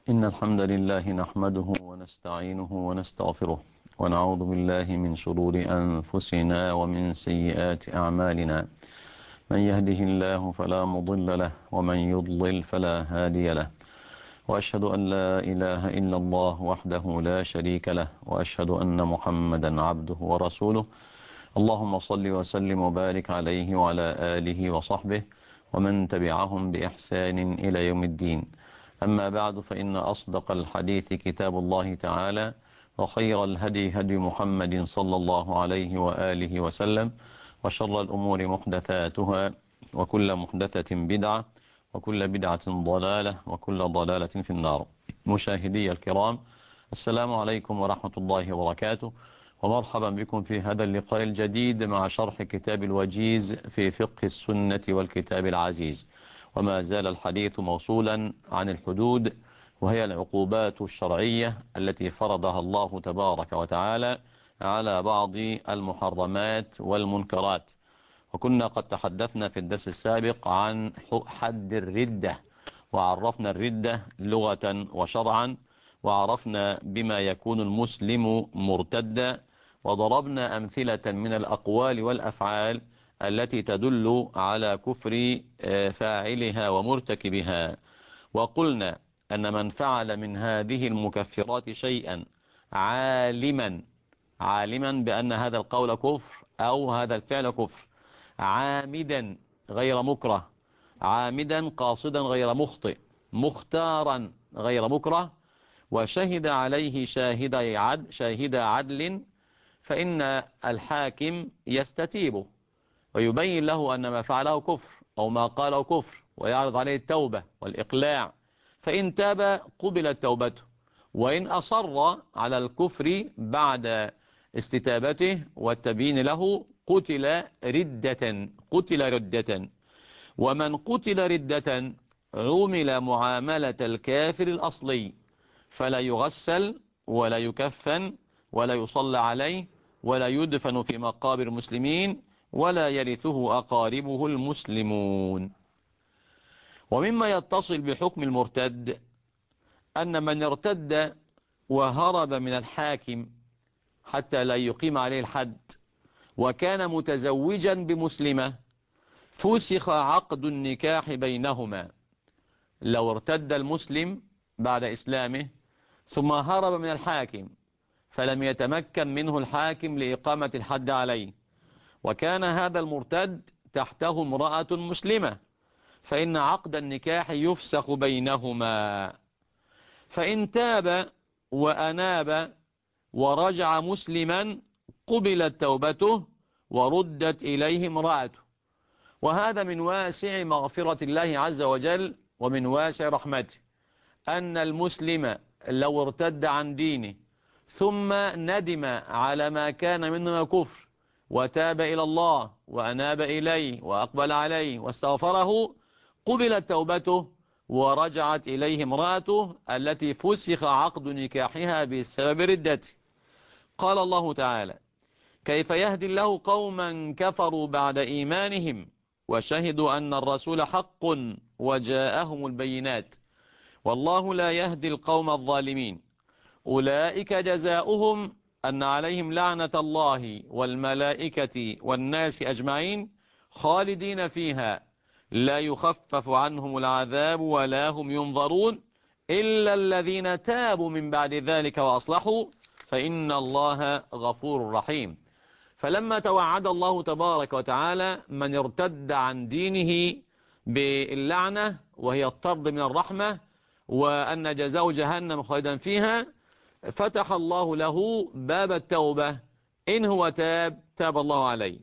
إن الحمد لله نحمده ونستعينه ونستغفره ونعوذ بالله من شرور أنفسنا ومن سيئات أعمالنا. من يهده الله فلا مضل له ومن يضلل فلا هادي له، وأشهد أن لا إله إلا الله وحده لا شريك له، وأشهد أن محمدا عبده ورسوله. اللهم صل وسلم وبارك عليه وعلى آله وصحبه ومن تبعهم بإحسان إلى يوم الدين. أما بعد، فإن أصدق الحديث كتاب الله تعالى، وخير الهدي هدي محمد صلى الله عليه وآله وسلم، وشر الأمور محدثاتها، وكل محدثة بدعة، وكل بدعة ضلالة، وكل ضلالة في النار. مشاهدي الكرام، السلام عليكم ورحمة الله وبركاته، ومرحبا بكم في هذا اللقاء الجديد مع شرح كتاب الوجيز في فقه السنة والكتاب العزيز. وما زال الحديث موصولا عن الحدود، وهي العقوبات الشرعية التي فرضها الله تبارك وتعالى على بعض المحرمات والمنكرات. وكنا قد تحدثنا في الدرس السابق عن حد الردة، وعرفنا الردة لغة وشرعا، وعرفنا بما يكون المسلم مرتدا، وضربنا أمثلة من الأقوال والأفعال التي تدل على كفر فاعلها ومرتكبها. وقلنا أن من فعل من هذه المكفرات شيئا عالما بأن هذا القول كفر أو هذا الفعل كفر، عامدا غير مكره، عامدا قاصدا غير مخطئ، مختارا غير مكره، وشهد عليه شاهد عدل، فإن الحاكم يستتيبه ويبين له أن ما فعله كفر أو ما قاله كفر، ويعرض عليه التوبة والإقلاع، فإن تاب قبلت توبته، وإن أصر على الكفر بعد استتابته والتبيين له قتل ردة. ومن قتل ردة عُمل معاملة الكافر الأصلي، فلا يغسل ولا يكفن ولا يصلى عليه ولا يدفن في مقابر المسلمين ولا يرثه أقاربه المسلمون. ومما يتصل بحكم المرتد أن من ارتد وهرب من الحاكم حتى لا يقيم عليه الحد، وكان متزوجا بمسلمة، فسخ عقد النكاح بينهما. لو ارتد المسلم بعد إسلامه ثم هرب من الحاكم فلم يتمكن منه الحاكم لإقامة الحد عليه، وكان هذا المرتد تحته امرأة مسلمة، فإن عقد النكاح يفسخ بينهما. فإن تاب وأناب ورجع مسلما قبلت توبته وردت إليه امرأته. وهذا من واسع مغفرة الله عز وجل ومن واسع رحمته، أن المسلم لو ارتد عن دينه ثم ندم على ما كان منه كفر وتاب إلى الله وأناب إليه وأقبل عليه واستغفره، قبلت توبته ورجعت إليه امرأته التي فسخ عقد نكاحها بسبب ردته. قال الله تعالى: كيف يهدي الله قوما كفروا بعد إيمانهم وشهدوا أن الرسول حق وجاءهم البينات والله لا يهدي القوم الظالمين. أولئك جزاؤهم أن عليهم لعنة الله والملائكة والناس أجمعين خالدين فيها لا يخفف عنهم العذاب ولا هم ينظرون إلا الذين تابوا من بعد ذلك وأصلحوا فإن الله غفور رحيم. فلما توعد الله تبارك وتعالى من ارتد عن دينه باللعنة وهي الطرد من الرحمة وأن جزاء جهنم خالدا فيها، فتح الله له باب التوبة، إن هو تاب الله عليه.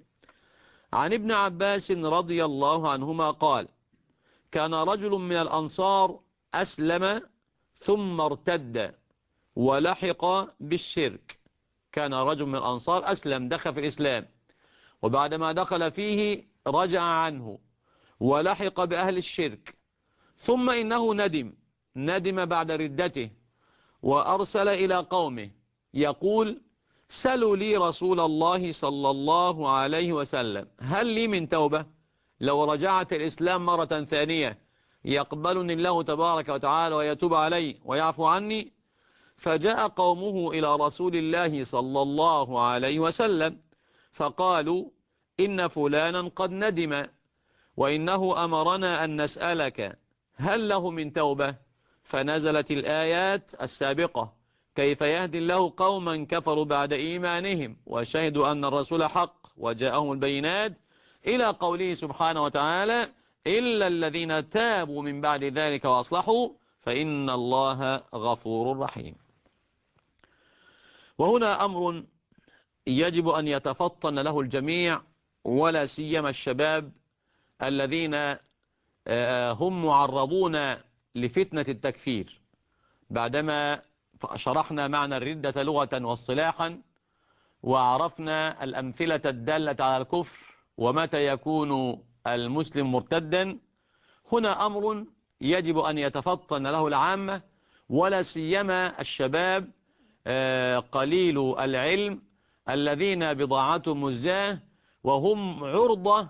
عن ابن عباس رضي الله عنهما قال: كان رجل من الأنصار أسلم ثم ارتد ولحق بالشرك. كان رجل من الأنصار أسلم، دخل في الإسلام، وبعدما دخل فيه رجع عنه ولحق بأهل الشرك، ثم إنه ندم بعد ردته وأرسل إلى قومه يقول: سلوا لي رسول الله صلى الله عليه وسلم هل لي من توبة؟ لو رجعت الإسلام مرة ثانية يقبلني الله تبارك وتعالى ويتوب علي ويعفو عني. فجاء قومه إلى رسول الله صلى الله عليه وسلم فقالوا إن فلانا قد ندم وإنه أمرنا أن نسألك هل له من توبة؟ فنزلت الآيات السابقة: كيف يهدي الله قوما كفروا بعد إيمانهم وشهدوا أن الرسول حق وجاءهم البينات، إلى قوله سبحانه وتعالى: إلا الذين تابوا من بعد ذلك وأصلحوا فإن الله غفور رحيم. وهنا أمر يجب أن يتفطن له الجميع، ولا سيما الشباب الذين هم معرضون لفتنة التكفير. بعدما شرحنا معنى الردة لغة واصطلاحا، وعرفنا الأمثلة الدالة على الكفر ومتى يكون المسلم مرتدا، هنا أمر يجب أن يتفطن له العامة، ولا سيما الشباب قليل العلم الذين بضاعتهم مزجاة، وهم عرضة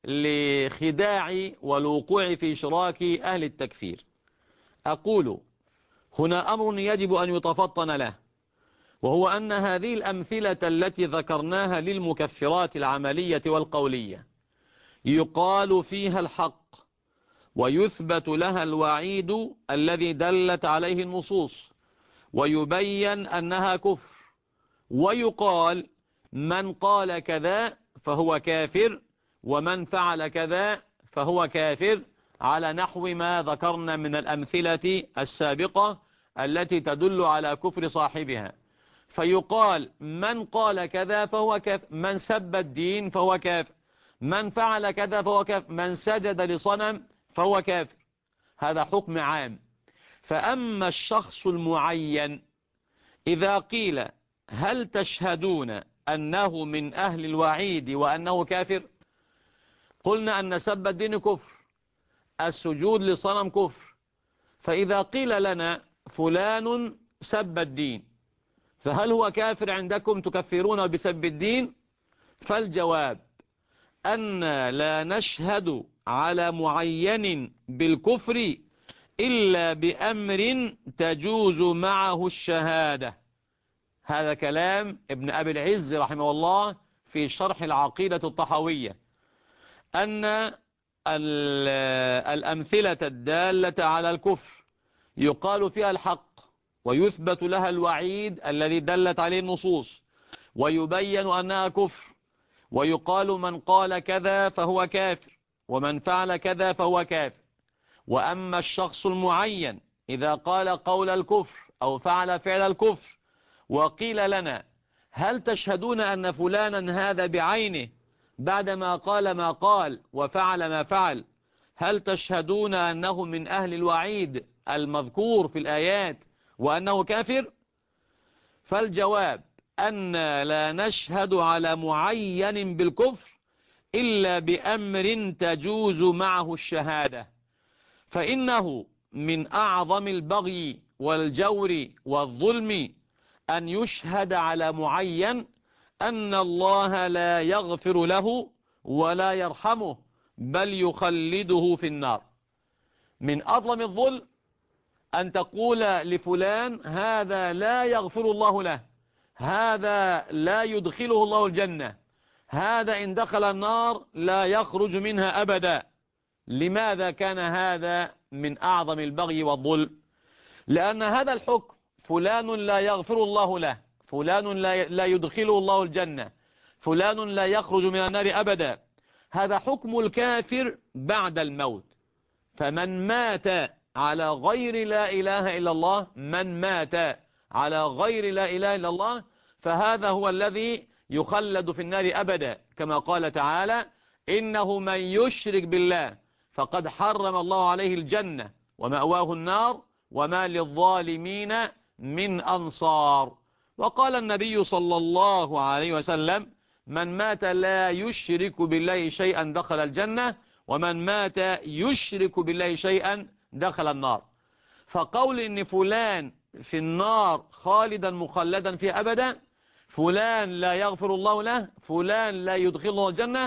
لخداع والوقوع في شراك أهل التكفير. أقول هنا أمر يجب أن يتفطن له، وهو أن هذه الأمثلة التي ذكرناها للمكفرات العملية والقولية يقال فيها الحق ويثبت لها الوعيد الذي دلت عليه النصوص، ويبين أنها كفر، ويقال من قال كذا فهو كافر ومن فعل كذا فهو كافر، على نحو ما ذكرنا من الأمثلة السابقة التي تدل على كفر صاحبها. فيقال من قال كذا فهو كافر، من سب الدين فهو كافر، من فعل كذا فهو كافر، من سجد لصنم فهو كافر. هذا حكم عام. فأما الشخص المعين إذا قيل هل تشهدون أنه من أهل الوعيد وأنه كافر؟ قلنا أن سب الدين كفر، السجود لصنم كفر. فإذا قيل لنا فلان سب الدين، فهل هو كافر عندكم تكفرون بسب الدين؟ فالجواب أن لا نشهد على معين بالكفر إلا بأمر تجوز معه الشهادة. هذا كلام ابن أبي العز رحمه الله في شرح العقيدة الطحاوية، أن الأمثلة الدالة على الكفر يقال فيها الحق ويثبت لها الوعيد الذي دلت عليه النصوص، ويبين أنها كفر، ويقال من قال كذا فهو كافر ومن فعل كذا فهو كافر. وأما الشخص المعين إذا قال قول الكفر أو فعل فعل الكفر وقيل لنا هل تشهدون أن فلانا هذا بعينه بعدما قال ما قال وفعل ما فعل، هل تشهدون أنه من أهل الوعيد المذكور في الآيات وأنه كافر؟ فالجواب أن لا نشهد على معين بالكفر إلا بأمر تجوز معه الشهادة، فإنه من أعظم البغي والجور والظلم أن يشهد على معين أن الله لا يغفر له ولا يرحمه بل يخلده في النار. من أظلم الظلم أن تقول لفلان هذا لا يغفر الله له، هذا لا يدخله الله الجنة، هذا إن دخل النار لا يخرج منها أبدا. لماذا كان هذا من أعظم البغي والظلم؟ لأن هذا الحكم فلان لا يغفر الله له، فلان لا يدخله الله الجنة، فلان لا يخرج من النار أبدا، هذا حكم الكافر بعد الموت. فمن مات على غير لا إله إلا الله، من مات على غير لا إله إلا الله فهذا هو الذي يخلد في النار أبدا، كما قال تعالى إنه من يشرك بالله فقد حرم الله عليه الجنة ومأواه النار وما للظالمين من أنصار. وقال النبي صلى الله عليه وسلم من مات لا يشرك بالله شيئا دخل الجنة ومن مات يشرك بالله شيئا دخل النار. فقول إن فلان في النار خالدا مخلدا فيه أبدا، فلان لا يغفر الله له، فلان لا يدخله الجنة،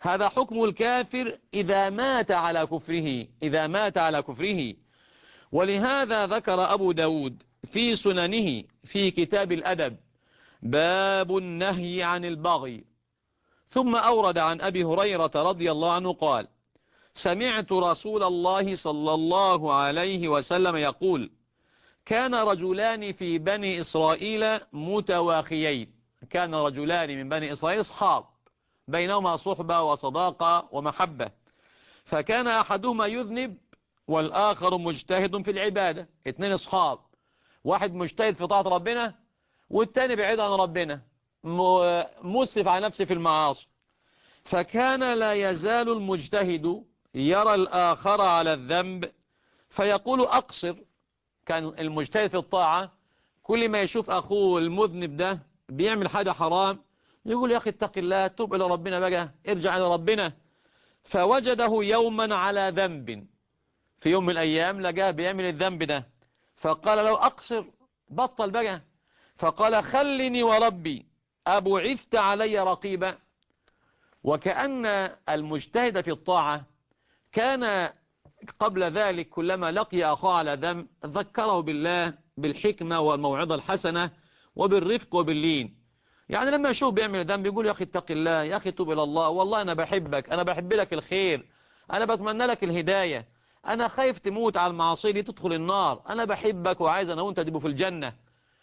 هذا حكم الكافر إذا مات على كفره، إذا مات على كفره. ولهذا ذكر أبو داود في سننه في كتاب الأدب باب النهي عن البغي، ثم أورد عن أبي هريرة رضي الله عنه قال: سمعت رسول الله صلى الله عليه وسلم يقول: كان رجلان في بني إسرائيل متواخيين. كان رجلان من بني إسرائيل أصحاب بينهما صحبة وصداقة ومحبة، فكان أحدهما يذنب والآخر مجتهد في العبادة. اتنين أصحاب، واحد مجتهد في طاعة ربنا والتاني بعيد عن ربنا، مسرف على نفسه في المعاصي. فكان لا يزال المجتهد يرى الآخر على الذنب فيقول أقصر. كان المجتهد في الطاعة كل ما يشوف أخوه المذنب ده بيعمل حاجة حرام يقول: يا أخي اتق الله، توب إلى ربنا بقى، ارجع إلى ربنا. فوجده يوما على ذنب، في يوم من الأيام لقاه بيعمل الذنب ده، فقال له: أقصر، بطل بقى. فقال: خلني وربي أبعثت علي رقيبا. وكأن المجتهد في الطاعة كان قبل ذلك كلما لقي أخاه على ذنب ذكره بالله بالحكمة والموعظة الحسنة وبالرفق وباللين. يعني لما يشوف بيعمل ذنب يقول: يا أخي اتق الله، يا أخي توب إلى الله، والله أنا بحبك، أنا بحب لك الخير، أنا بتمنى لك الهداية، أنا خايف تموت على المعاصي دي تدخل النار، أنا بحبك وعايز أنا وأنت تبقوا في الجنة.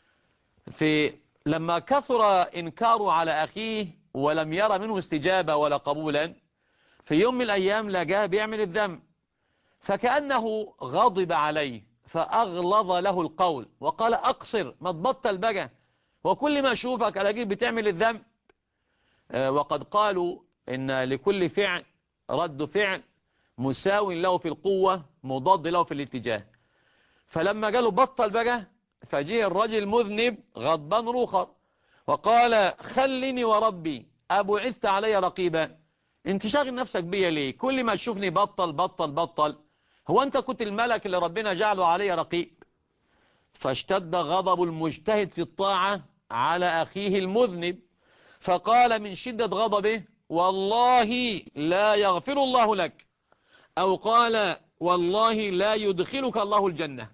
لما كثر إنكاره على أخيه ولم يرى منه استجابة ولا قبولا، في يوم من الأيام لقاه بيعمل الذنب، فكأنه غضب عليه فأغلظ له القول وقال: أقصر، ما تبطل بقى، وكل ما أشوفك ألاقيك بتعمل الذنب. وقد قالوا إن لكل فعل رد فعل مساو له في القوة مضاد له في الاتجاه. فلما قالوا بطل بقى، فجيه الرجل المذنب غضبان روخر وقال: خلني وربي أبعثت علي رقيبا. انت شاغل نفسك بيا ليه؟ كل ما تشوفني بطل بطل بطل، هو انت كنت الملك اللي ربنا جعله علي رقيب؟ فاشتد غضب المجتهد في الطاعة على أخيه المذنب، فقال من شدة غضبه: والله لا يغفر الله لك، أو قال: والله لا يدخلك الله الجنة.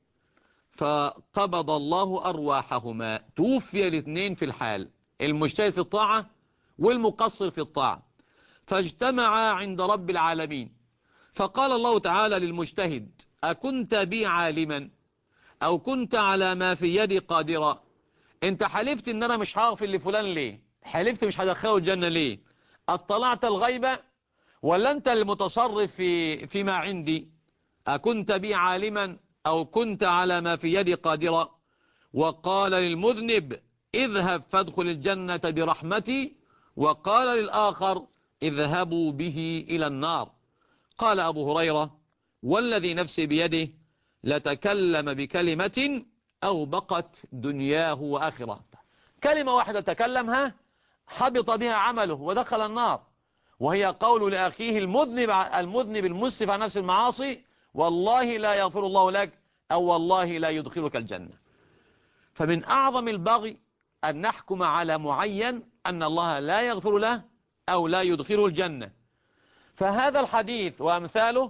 فقبض الله أرواحهما، توفي الاثنين في الحال، المجتهد في الطاعة والمقصر في الطاعة، فاجتمعا عند رب العالمين. فقال الله تعالى للمجتهد: أكنت بي عالما أو كنت على ما في يدي قادرا؟ انت حلفت ان انا مش هغفر لفلان ليه؟ حلفت مش هدخله الجنة ليه؟ اطلعت الغيبة ولا انت المتصرف فيما عندي؟ أكنت بي عالما أو كنت على ما في يدي قادرا؟ وقال للمذنب: اذهب فادخل الجنة برحمتي، وقال للآخر: اذهبوا به إلى النار. قال أبو هريرة: والذي نفسي بيده لتكلم بكلمة أو بقت دنياه وآخرة. كلمة واحدة تكلمها حبط بها عمله ودخل النار، وهي قول لأخيه المذنب المسرف عن نفس المعاصي: والله لا يغفر الله لك، أو والله لا يدخلك الجنة. فمن أعظم البغي أن نحكم على معين أن الله لا يغفر له أو لا يدخله الجنة. فهذا الحديث وأمثاله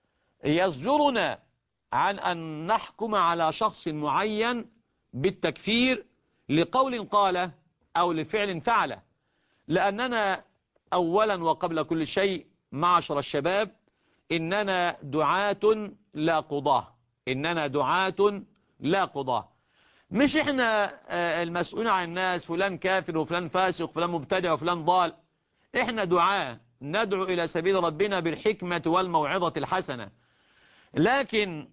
يزجرنا عن أن نحكم على شخص معين بالتكفير لقول قاله أو لفعل فعله، لأننا أولا وقبل كل شيء معشر الشباب إننا دعاة لا قضاة، إننا دعاة لا قضاة. مش إحنا المسؤولين عن الناس، فلان كافر وفلان فاسق وفلان مبتدع وفلان ضال. إحنا دعاة ندعو إلى سبيل ربنا بالحكمة والموعظة الحسنة. لكن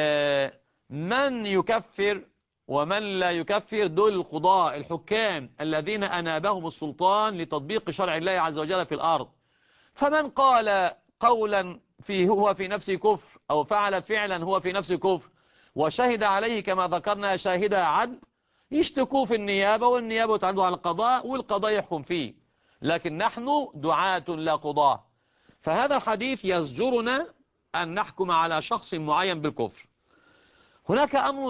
من يكفر ومن لا يكفر دول القضاء الحكام الذين أنابهم السلطان لتطبيق شرع الله عز وجل في الأرض. فمن قال قولا هو في نفسه كفر، أو فعل فعلا هو في نفسه كفر، وشهد عليه كما ذكرنا شاهد عدل، يشتكوا في النيابة، والنيابة تعرض على القضاء والقضاء يحكم فيه. لكن نحن دعاة لا قضاة. فهذا الحديث يزجرنا أن نحكم على شخص معين بالكفر. هناك أمر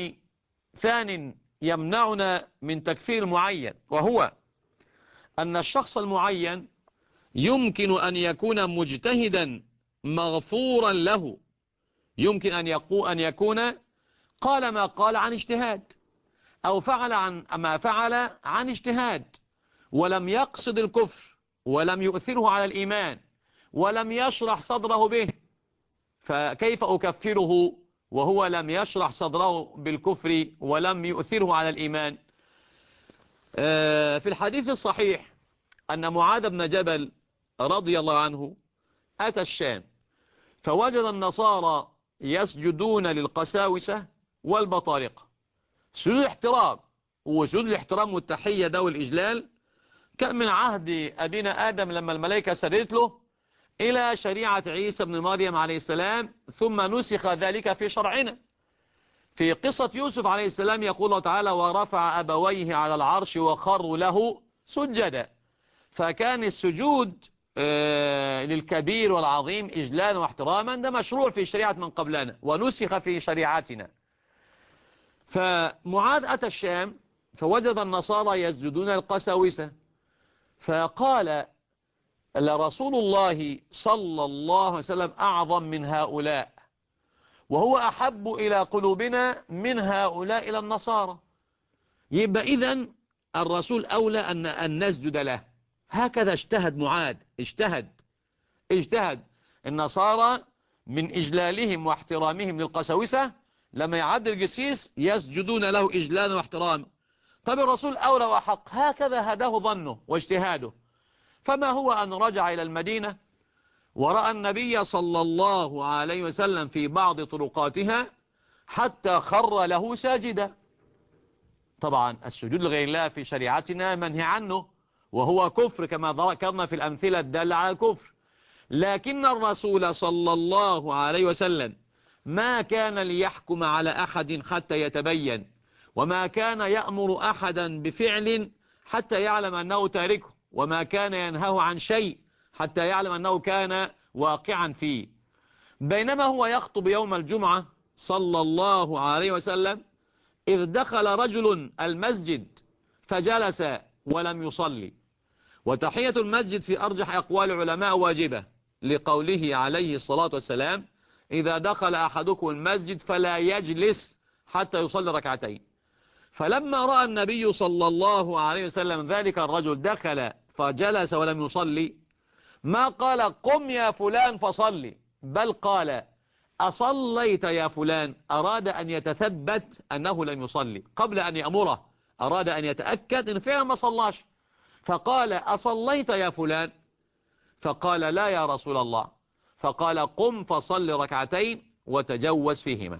ثاني يمنعنا من تكفير المعين، وهو أن الشخص المعين يمكن أن يكون مجتهدا مغفورا له، يمكن أن يكون قال ما قال عن اجتهاد، أو فعل ما فعل عن اجتهاد، ولم يقصد الكفر، ولم يؤثره على الإيمان، ولم يشرح صدره به، فكيف أكفره وهو لم يشرح صدره بالكفر ولم يؤثره على الإيمان؟ في الحديث الصحيح أن معاذ بن جبل رضي الله عنه أتى الشام، فوجد النصارى يسجدون للقساوسة والبطارقة سجود احترام، وسجود الاحترام والتحية ده والإجلال كان من عهد أبينا آدم لما الملائكة سجدت له إلى شريعة عيسى بن مريم عليه السلام، ثم نسخ ذلك في شرعنا. في قصة يوسف عليه السلام يقول الله تعالى: ورفع أبويه على العرش وخروا له سجدا. فكان السجود للكبير والعظيم إجلالا واحتراما ده مشروع في شريعة من قبلنا ونسخ في شريعتنا. فمعاذ أتى الشام فوجد النصارى يسجدون القساوسة، فقال: لرسول الله صلى الله عليه وسلم أعظم من هؤلاء، وهو أحب إلى قلوبنا من هؤلاء إلى النصارى. يبقى إذن الرسول أولى أن نسجد له. هكذا اجتهد معاذ، اجتهد النصارى من إجلالهم واحترامهم للقساوسة، لما يعد القسيس يسجدون له إجلالا واحتراما. طب الرسول أولى وحق، هكذا هداه ظنه واجتهاده. فما هو أن رجع إلى المدينة ورأى النبي صلى الله عليه وسلم في بعض طرقاتها حتى خر له ساجدا. طبعا السجود لغير الله في شريعتنا منهي عنه، وهو كفر كما ذكرنا في الأمثلة الدالة على الكفر. لكن الرسول صلى الله عليه وسلم ما كان ليحكم على أحد حتى يتبين، وما كان يأمر أحدا بفعل حتى يعلم أنه تاركه، وما كان ينهاه عن شيء حتى يعلم أنه كان واقعا فيه. بينما هو يخطب يوم الجمعة صلى الله عليه وسلم إذ دخل رجل المسجد فجلس ولم يصلي. وتحية المسجد في أرجح أقوال العلماء واجبة، لقوله عليه الصلاة والسلام: إذا دخل أحدكم المسجد فلا يجلس حتى يصلي ركعتين. فلما رأى النبي صلى الله عليه وسلم ذلك الرجل دخل فجلس ولم يصلي، ما قال: قم يا فلان فصلي، بل قال: أصليت يا فلان؟ أراد أن يتثبت أنه لم يصلي قبل أن يأمره، أراد أن يتأكد أنه فعلا ما صلاش، فقال: أصليت يا فلان؟ فقال: لا يا رسول الله. فقال: قم فصل ركعتين وتجوز فيهما.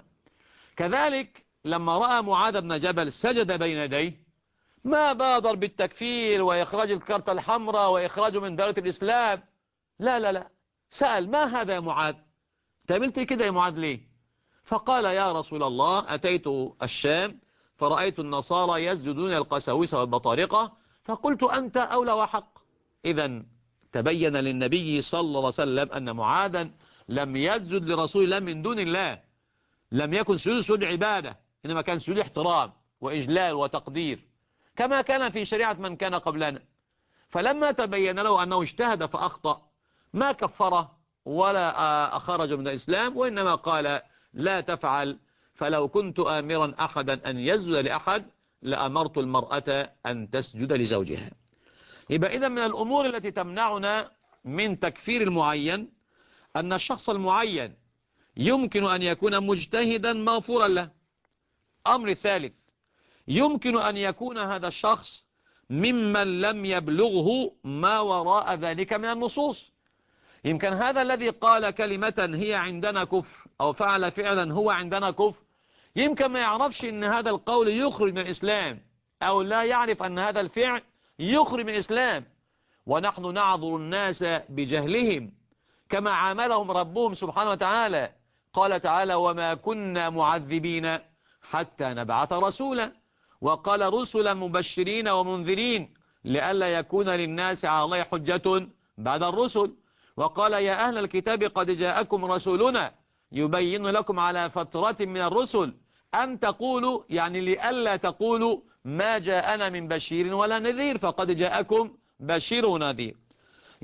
كذلك لما رأى معاذ بن جبل سجد بين يديه ما بادر بالتكفير وإخراج الكارت الحمراء وإخراجه من دائرة الإسلام، لا لا لا، سأل: ما هذا يا معاذ؟ تعملت كده يا معاذ ليه؟ فقال: يا رسول الله، أتيت الشام فرأيت النصارى يسجدون القساوسة والبطارقة، فقلت أنت أولى وحق. إذن تبين للنبي صلى الله عليه وسلم أن معاذا لم يسجد لرسول الله من دون الله، لم يكن سجود عبادة، إنما كان سجود احترام وإجلال وتقدير كما كان في شريعة من كان قبلنا. فلما تبين له أنه اجتهد فأخطأ ما كفره ولا أخرج من الإسلام، وإنما قال: لا تفعل، فلو كنت آمرا أحدا أن يسجد لأحد لأمرت المرأة أن تسجد لزوجها. يبقى إذن من الأمور التي تمنعنا من تكفير المعين أن الشخص المعين يمكن أن يكون مجتهدا مغفورا له. أمر الثالث: يمكن أن يكون هذا الشخص ممن لم يبلغه ما وراء ذلك من النصوص. يمكن هذا الذي قال كلمة هي عندنا كفر أو فعل فعلا هو عندنا كفر، يمكن ما يعرفش أن هذا القول يخرج من الإسلام، أو لا يعرف أن هذا الفعل يخرج من الإسلام، ونحن نعذر الناس بجهلهم كما عاملهم ربهم سبحانه وتعالى. قال تعالى: وما كنا معذبين حتى نبعث رسولا، وقال: رسلا مبشرين ومنذرين لئلا يكون للناس على الله حجة بعد الرسل. وقال: يا أهل الكتاب قد جاءكم رسولنا يبين لكم على فترة من الرسل أن تقولوا، يعني لئلا تقولوا ما جاءنا من بشير ولا نذير، فقد جاءكم بشير ونذير.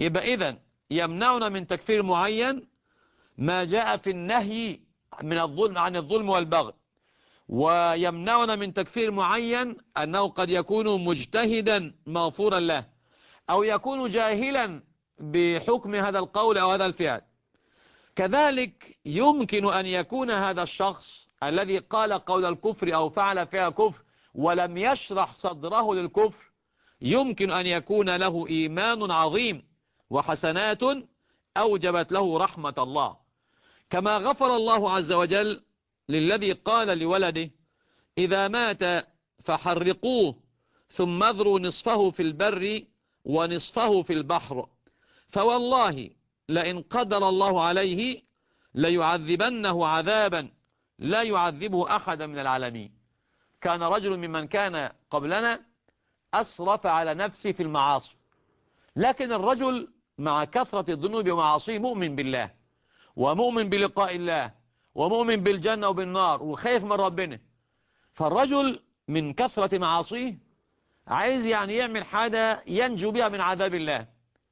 يبقى إذن يمنعنا من تكفير معين ما جاء في النهي من الظلم عن الظلم والبغي، ويمنعنا من تكفير معين أنه قد يكون مجتهدا مغفورا له، أو يكون جاهلا بحكم هذا القول أو هذا الفعل. كذلك يمكن أن يكون هذا الشخص الذي قال قول الكفر أو فعل فعل كفر ولم يشرح صدره للكفر، يمكن أن يكون له إيمان عظيم وحسنات أوجبت له رحمة الله، كما غفر الله عز وجل للذي قال لولده: إذا مات فحرقوه ثم اذروا نصفه في البر ونصفه في البحر، فوالله لئن قدر الله عليه ليعذبنه عذابا لا يعذبه أحد من العالمين. كان رجل ممن كان قبلنا أسرف على نفسه في المعاصي، لكن الرجل مع كثرة الذنوب ومعاصيه مؤمن بالله ومؤمن بلقاء الله ومؤمن بالجنة وبالنار وخايف من ربنا، فالرجل من كثرة معاصيه عايز يعني يعمل حاجة ينجو بها من عذاب الله،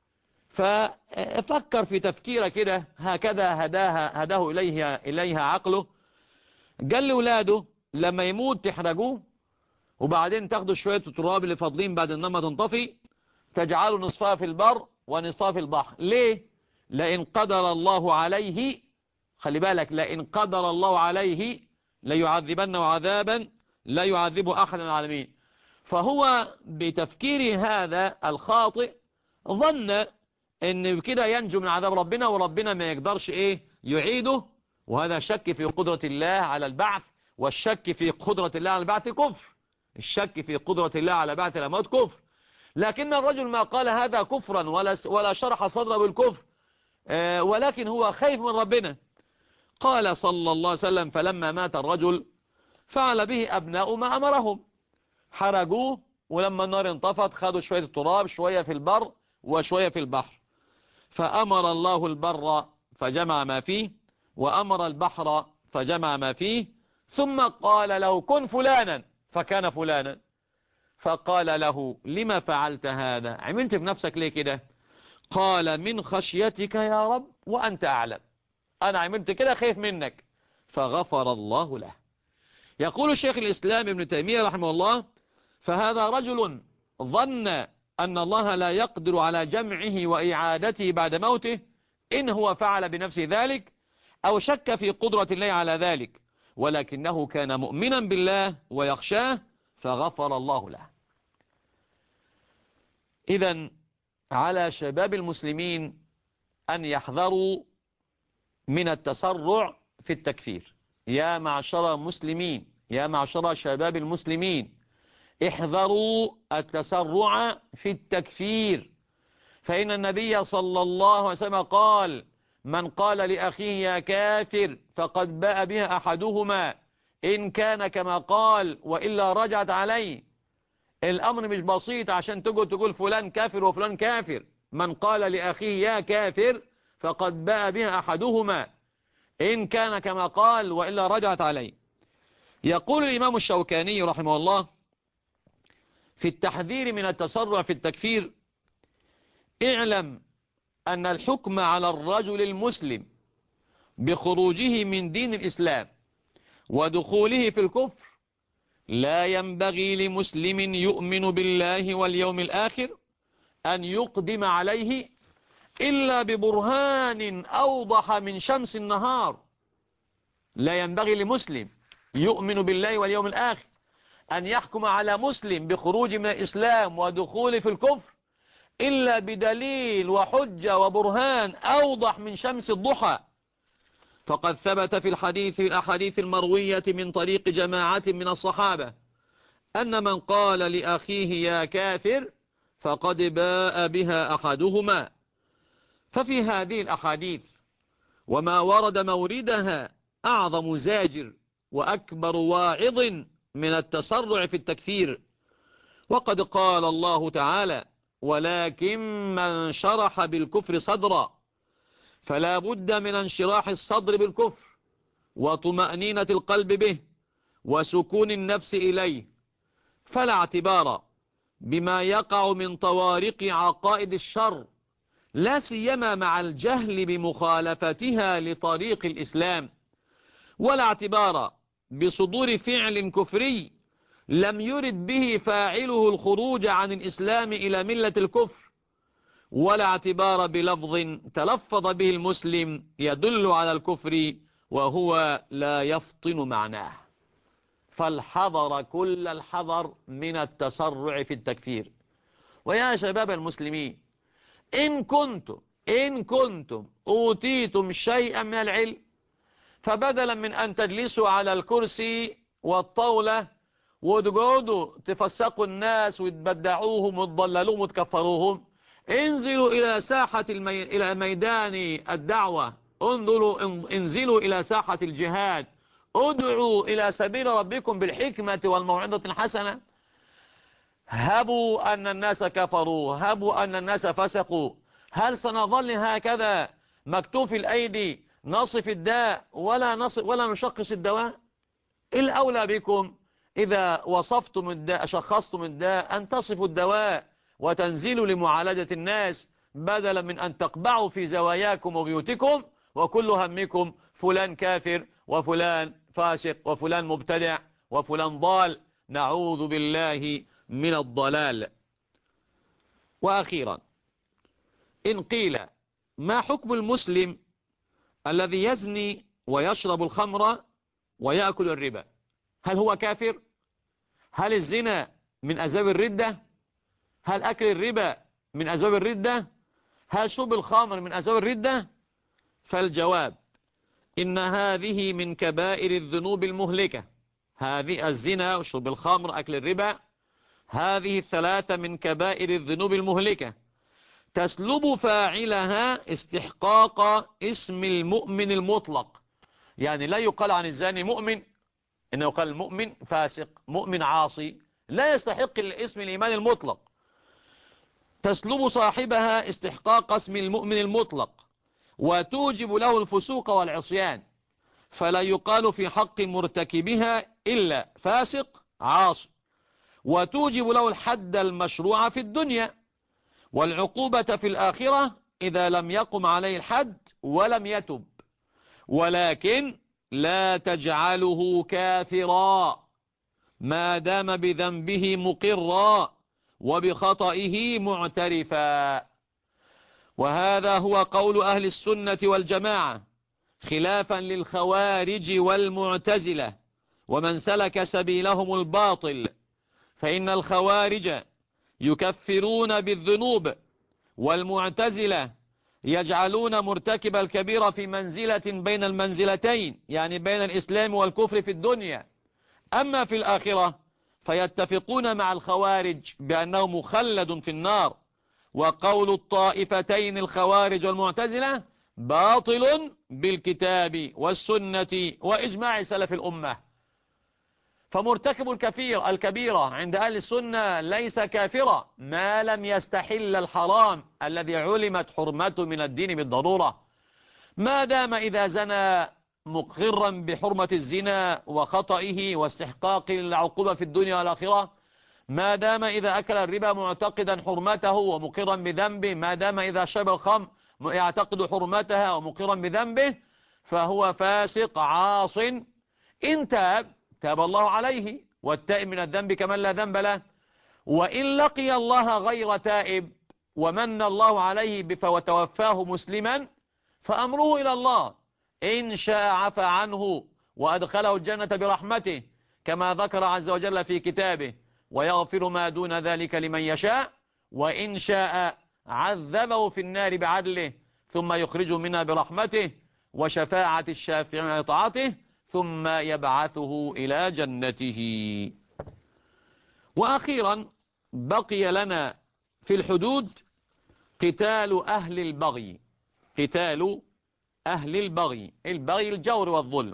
ففكر في تفكيره كده هكذا هداه إليها عقله. قال لولاده: لما يموت تحرقوه، وبعدين تاخدوا شوية التراب اللي فاضلين بعد النار تنطفي، تجعلوا نصفها في البر ونصفها في البحر. ليه؟ لئن قدر الله عليه، خلي بالك، لئن قدر الله عليه ليعذبنه عذابا لا يعذبه أحد من العالمين. فهو بتفكير هذا الخاطئ ظن ان كده ينجو من عذاب ربنا، وربنا ما يقدرش يعيده، وهذا شك في قدرة الله على البعث، والشك في قدرة الله على البعث كفر، الشك في قدرة الله على بعث الأموات كفر. لكن الرجل ما قال هذا كفرا ولا شرح صدره بالكفر، ولكن هو خايف من ربنا. قال صلى الله عليه وسلم: فلما مات الرجل فعل به أبناء ما أمرهم، حرقوه، ولما النار انطفت خدوا شوية التراب، شوية في البر وشوية في البحر، فأمر الله البر فجمع ما فيه، وأمر البحر فجمع ما فيه، ثم قال له: كن فلانا، فكان فلانا. فقال له: لما فعلت هذا؟ عملت في نفسك ليه كده؟ قال: من خشيتك يا رب وأنت أعلم، أنا عملت كده خايف منك. فغفر الله له. يقول الشيخ الإسلام ابن تيمية رحمه الله: فهذا رجل ظن أن الله لا يقدر على جمعه وإعادته بعد موته إن هو فعل بنفسه ذلك، أو شك في قدرة الله على ذلك، ولكنه كان مؤمنا بالله ويخشاه فغفر الله له. إذن على شباب المسلمين أن يحذروا من التسرع في التكفير. يا معشر المسلمين، يا معشر شباب المسلمين، احذروا التسرع في التكفير، فإن النبي صلى الله عليه وسلم قال: من قال لأخيه يا كافر فقد باء بها أحدهما إن كان كما قال وإلا رجعت عليه. الأمر مش بسيط عشان تقول فلان كافر وفلان كافر. من قال لأخيه يا كافر فقد باء بها أحدهما إن كان كما قال وإلا رجعت عليه. يقول الإمام الشوكاني رحمه الله في التحذير من التسرع في التكفير: اعلم أن الحكم على الرجل المسلم بخروجه من دين الإسلام ودخوله في الكفر لا ينبغي لمسلم يؤمن بالله واليوم الآخر أن يقدم عليه إلا ببرهان أوضح من شمس النهار. لا ينبغي لمسلم يؤمن بالله واليوم الآخر أن يحكم على مسلم بخروج من الإسلام ودخول في الكفر إلا بدليل وحجة وبرهان أوضح من شمس الضحى. فقد ثبت في الأحاديث المروية من طريق جماعة من الصحابة أن من قال لأخيه يا كافر فقد باء بها أحدهما. ففي هذه الأحاديث وما ورد موردها أعظم زاجر وأكبر واعظ من التسرع في التكفير. وقد قال الله تعالى: ولكن من شرح بالكفر صدرا، فلا بد من انشراح الصدر بالكفر وطمأنينة القلب به وسكون النفس إليه، فلا اعتبار بما يقع من طوارق عقائد الشر لا سيما مع الجهل بمخالفتها لطريق الإسلام، ولا اعتبار بصدور فعل كفري لم يرد به فاعله الخروج عن الإسلام إلى ملة الكفر، ولا اعتبار بلفظ تلفظ به المسلم يدل على الكفر وهو لا يفطن معناه. فالحذر كل الحذر من التسرع في التكفير. ويا شباب المسلمين، إن كنتم أوتيتم شيئا من العلم، فبدلا من أن تجلسوا على الكرسي والطاولة وتقعدوا تفسقوا الناس وتبدعوهم وتضللوهم وتكفروهم، انزلوا إلى ساحة إلى ميدان الدعوة، انزلوا إلى ساحة الجهاد، ادعوا إلى سبيل ربكم بالحكمة والموعظة الحسنة. هبوا أن الناس كفروا، هبوا أن الناس فسقوا، هل سنظل هكذا مكتوف الأيدي نصف الداء ولا نشخص الدواء؟ الأولى بكم إذا وصفتم الداء شخصتم الداء أن تصفوا الدواء وتنزلوا لمعالجة الناس، بدلا من أن تقبعوا في زواياكم وبيوتكم وكل همكم فلان كافر وفلان فاسق وفلان مبتدع وفلان ضال، نعوذ بالله من الضلال. وأخيرا، إن قيل ما حكم المسلم الذي يزني ويشرب الخمر ويأكل الربا؟ هل هو كافر؟ هل الزنا من أسباب الردة؟ هل أكل الربا من أسباب الردة؟ هل شرب الخمر من أسباب الردة؟ فالجواب إن هذه من كبائر الذنوب المهلكة. هذه الزنا وشرب الخمر أكل الربا، هذه الثلاثة من كبائر الذنوب المهلكة، تسلب فاعلها استحقاق اسم المؤمن المطلق. يعني لا يقال عن الزاني مؤمن، إنه يقال المؤمن فاسق، مؤمن عاصي، لا يستحق الاسم الإيمان المطلق. تسلب صاحبها استحقاق اسم المؤمن المطلق، وتوجب له الفسوق والعصيان، فلا يقال في حق مرتكبها إلا فاسق عاصي، وتوجب له الحد المشروع في الدنيا والعقوبة في الآخرة إذا لم يقم عليه الحد ولم يتب، ولكن لا تجعله كافرا ما دام بذنبه مقرا وبخطئه معترفا. وهذا هو قول أهل السنة والجماعة، خلافا للخوارج والمعتزلة ومن سلك سبيلهم الباطل، فإن الخوارج يكفرون بالذنوب، والمعتزلة يجعلون مرتكب الكبيرة في منزلة بين المنزلتين، يعني بين الإسلام والكفر في الدنيا. أما في الآخرة فيتفقون مع الخوارج بأنه مخلد في النار. وقول الطائفتين الخوارج والمعتزلة باطل بالكتاب والسنة وإجماع سلف الأمة. فمرتكب الكبيرة عند أهل السنة ليس كافرا ما لم يستحل الحرام الذي علمت حرمته من الدين بالضرورة، ما دام إذا زنى مقرا بحرمة الزنا وخطئه واستحقاق العقوبة في الدنيا والآخرة، ما دام إذا أكل الربا معتقدا حرمته ومقرا بذنبه، ما دام إذا شرب الخمر يعتقد حرمتها ومقرا بذنبه، فهو فاسق عاص. إن تاب الله عليه، والتائب من الذنب كمن لا ذنب له. وإن لقي الله غير تائب ومن الله عليه وتوفاه مسلما فأمره إلى الله، إن شاء عفى عنه وأدخله الجنة برحمته كما ذكر عز وجل في كتابه، ويغفر ما دون ذلك لمن يشاء، وإن شاء عذبه في النار بعدله ثم يخرجه منها برحمته وشفاعة الشافعين وإطاعته ثم يبعثه إلى جنته. وأخيرا بقي لنا في الحدود قتال أهل البغي، قتال أهل البغي، البغي الجور والظلم.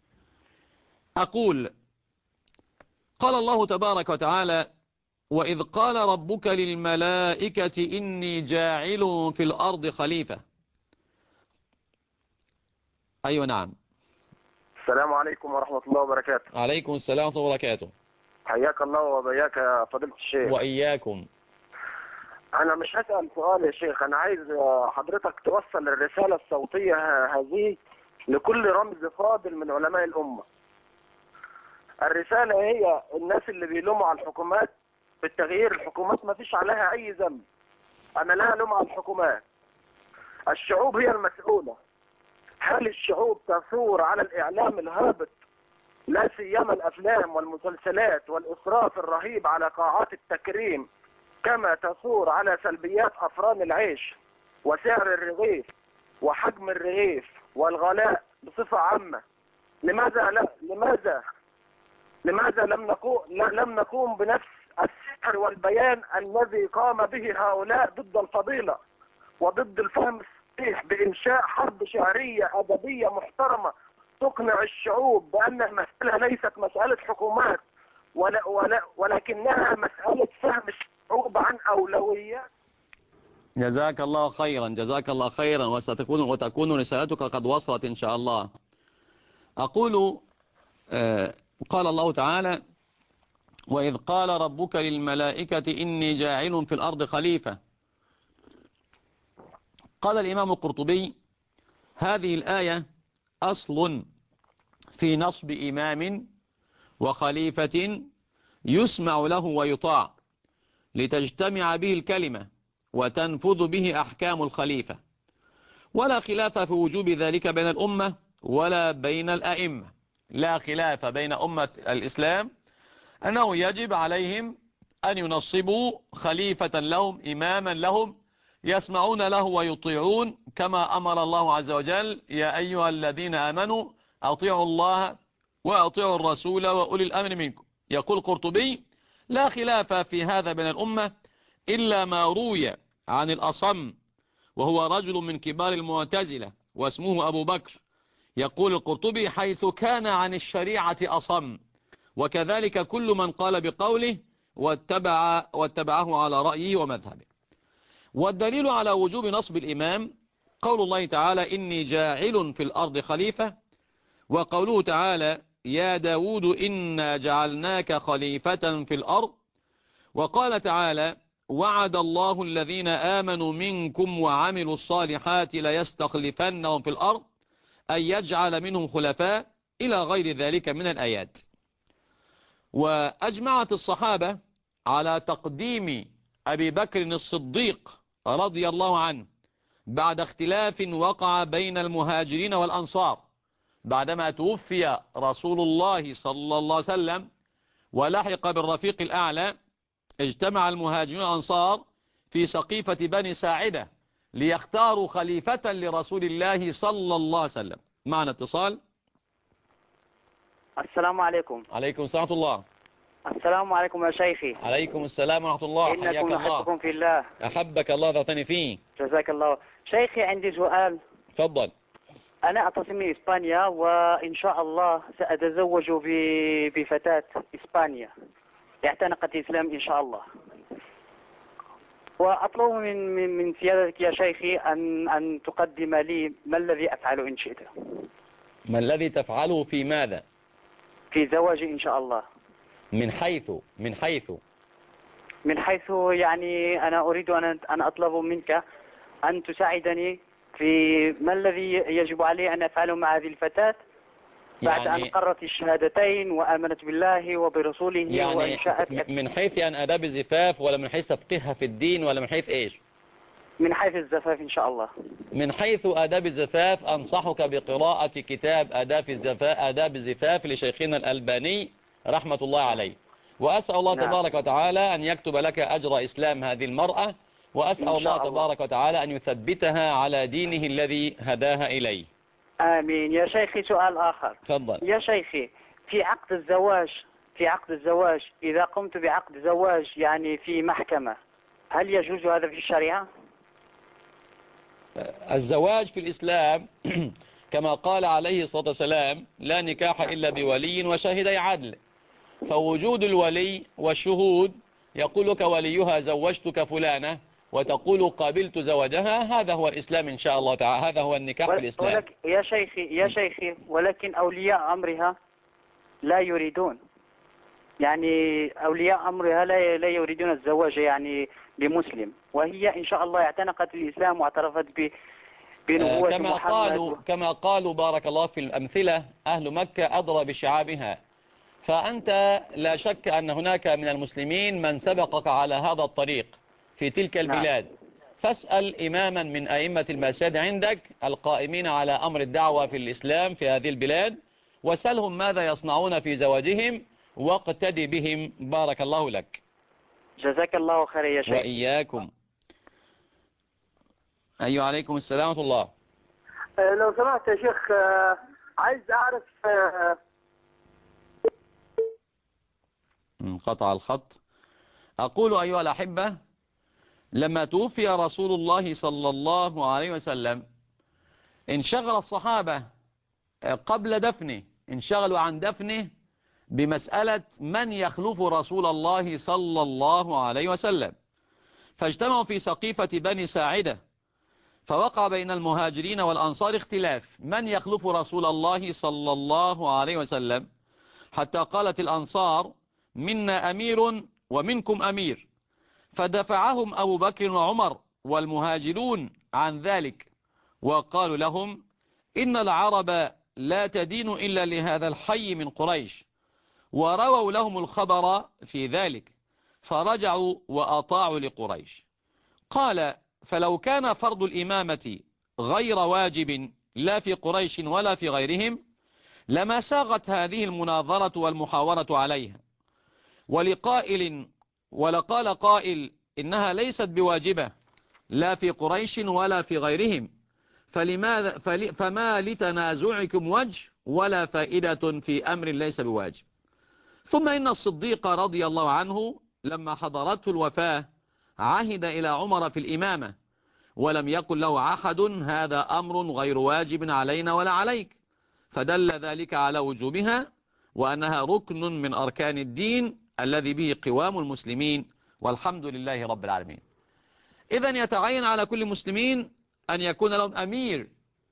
أقول قال الله تبارك وتعالى: وإذ قال ربك للملائكة إني جاعل في الأرض خليفة. أيوة نعم. السلام عليكم ورحمة الله وبركاته. عليكم السلام ورحمة الله وبركاته. حياك الله وبياك يا فضيلة الشيخ. وإياكم. أنا مش هسأل سؤال يا شيخ، أنا عايز حضرتك توصل الرسالة الصوتية هذه لكل رمز فاضل من علماء الأمة. الرسالة هي الناس اللي بيلوموا على الحكومات بالتغيير، الحكومات ما فيش عليها أي ذنب. أنا لا ألوم على الحكومات، الشعوب هي المسؤولة. هل الشعوب تثور على الإعلام الهابط، لا سيما الأفلام والمسلسلات والإسراف الرهيب على قاعات التكريم، كما تثور على سلبيات أفران العيش وسعر الرغيف وحجم الرغيف والغلاء بصفة عامة؟ لماذا لم نقوم بنفس السحر والبيان الذي قام به هؤلاء ضد الفضيلة وضد الفهم الصحيح، بإنشاء حرب شعرية أدبية محترمة تقنع الشعوب بأن المسألة ليست مسألة حكومات ولكنها مسألة فهم الشعوب عن أولويات. جزاك الله خيرا، جزاك الله خيرا، وتكون رسالتك قد وصلت إن شاء الله. أقول قال الله تعالى: وإذ قال ربك للملائكة إني جاعل في الأرض خليفة. قال الإمام القرطبي: هذه الآية أصل في نصب إمام وخليفة يسمع له ويطاع، لتجتمع به الكلمة وتنفذ به أحكام الخليفة، ولا خلاف في وجوب ذلك بين الأمة ولا بين الأئمة. لا خلاف بين أمة الإسلام أنه يجب عليهم أن ينصبوا خليفة لهم، إماما لهم يسمعون له ويطيعون، كما أمر الله عز وجل: يا أيها الذين آمنوا أطيعوا الله وأطيعوا الرسول وأولي الأمر منكم. يقول القرطبي: لا خلاف في هذا بين الأمة إلا ما روي عن الأصم، وهو رجل من كبار المعتزلة واسمه أبو بكر. يقول القرطبي: حيث كان عن الشريعة أصم، وكذلك كل من قال بقوله واتبعه على رأيه ومذهبه. والدليل على وجوب نصب الإمام قول الله تعالى: إني جاعل في الأرض خليفة، وقوله تعالى: يا داود إنا جعلناك خليفة في الأرض. وقال تعالى: وعد الله الذين آمنوا منكم وعملوا الصالحات ليستخلفنهم في الأرض أن يجعل منهم خلفاء، إلى غير ذلك من الآيات. وأجمعت الصحابة على تقديم أبي بكر الصديق رضي الله عنه بعد اختلاف وقع بين المهاجرين والأنصار، بعدما توفي رسول الله صلى الله عليه وسلم ولحق بالرفيق الأعلى. اجتمع المهاجرون والأنصار في سقيفة بني ساعدة ليختاروا خليفة لرسول الله صلى الله عليه وسلم. معنا اتصال. السلام عليكم. عليكم السلام ورحمة الله. السلام عليكم يا شيخي. عليكم السلام ورحمة الله. حياك إنكم الله. نحبكم في الله. أحبك الله ذاتني فيه. جزاك الله. شيخي عندي سؤال. تفضل. أنا أتصل من إسبانيا، وإن شاء الله سأتزوج بفتاة إسبانيا اعتنقت الإسلام إن شاء الله، وأطلب من سيادتك يا شيخي أن تقدم لي ما الذي أفعله إن شئت. ما الذي تفعله في ماذا؟ في زواجي إن شاء الله. من حيث يعني أنا أريد أن أطلب منك أن تساعدني في ما الذي يجب علي أن أفعله مع هذه الفتاة بعد أن قررت الشهادتين وآمنت بالله وبرسوله وإنشاءت. من حيث أن آداب الزفاف، ولا من حيث تفقهها في الدين، ولا من حيث إيش؟ من حيث الزفاف إن شاء الله. من حيث آداب الزفاف أنصحك بقراءة كتاب آداب الزفاف لشيخنا الألباني رحمة الله عليه، وأسأل الله تبارك وتعالى أن يكتب لك أجر إسلام هذه المرأة، وأسأل الله تبارك وتعالى أن يثبتها على دينه الذي هداها إليه. آمين. يا شيخي سؤال آخر. تفضل. يا شيخي في عقد الزواج إذا قمت بعقد زواج يعني في محكمة، هل يجوز هذا في الشريعة؟ الزواج في الإسلام كما قال عليه الصلاة والسلام: لا نكاح إلا بولي وشاهدي عدل. فوجود الولي والشهود، يقول لك وليها زوجتك فلانة وتقول قابلت زواجها، هذا هو الإسلام إن شاء الله تعالى، هذا هو النكاح في الإسلام. يا شيخي ولكن أولياء أمرها لا يريدون. يعني أولياء أمرها لا يريدون الزواج يعني بمسلم، وهي إن شاء الله اعتنقت الإسلام واعترفت بنبوة محمد. كما قالوا بارك الله في الأمثلة: أهل مكة أدرى بشعابها. فأنت لا شك أن هناك من المسلمين من سبقك على هذا الطريق في تلك البلاد. فاسأل إماما من أئمة المساجد عندك القائمين على أمر الدعوة في الإسلام في هذه البلاد، وسلهم ماذا يصنعون في زواجهم واقتدي بهم. بارك الله لك. جزاك الله خير يا شيخ. وإياكم. أيوة، عليكم السلام ورحمة الله. لو سمحت يا شيخ، عايز أعرف. انقطع الخط. أقول أيها الأحبة، لما توفي رسول الله صلى الله عليه وسلم انشغل الصحابة قبل دفنه، انشغلوا عن دفنه بمسألة من يخلف رسول الله صلى الله عليه وسلم، فاجتمعوا في سقيفة بني ساعدة، فوقع بين المهاجرين والأنصار اختلاف من يخلف رسول الله صلى الله عليه وسلم، حتى قالت الأنصار: منا أمير ومنكم أمير، فدفعهم أبو بكر وعمر والمهاجرون عن ذلك، وقالوا لهم: إن العرب لا تدين إلا لهذا الحي من قريش، ورووا لهم الخبر في ذلك، فرجعوا وأطاعوا لقريش. قال: فلو كان فرض الإمامة غير واجب لا في قريش ولا في غيرهم لما ساغت هذه المناظرة والمحاورة عليها، ولقال قائل: إنها ليست بواجبة لا في قريش ولا في غيرهم، فما لتنازعكم وجه ولا فائدة في أمر ليس بواجب. ثم إن الصديق رضي الله عنه لما حضرته الوفاة عهد إلى عمر في الإمامة، ولم يقل له أحد: هذا أمر غير واجب علينا ولا عليك، فدل ذلك على وجوبها وأنها ركن من أركان الدين الذي به قوام المسلمين، والحمد لله رب العالمين. إذن يتعين على كل مسلمين أن يكون لهم أمير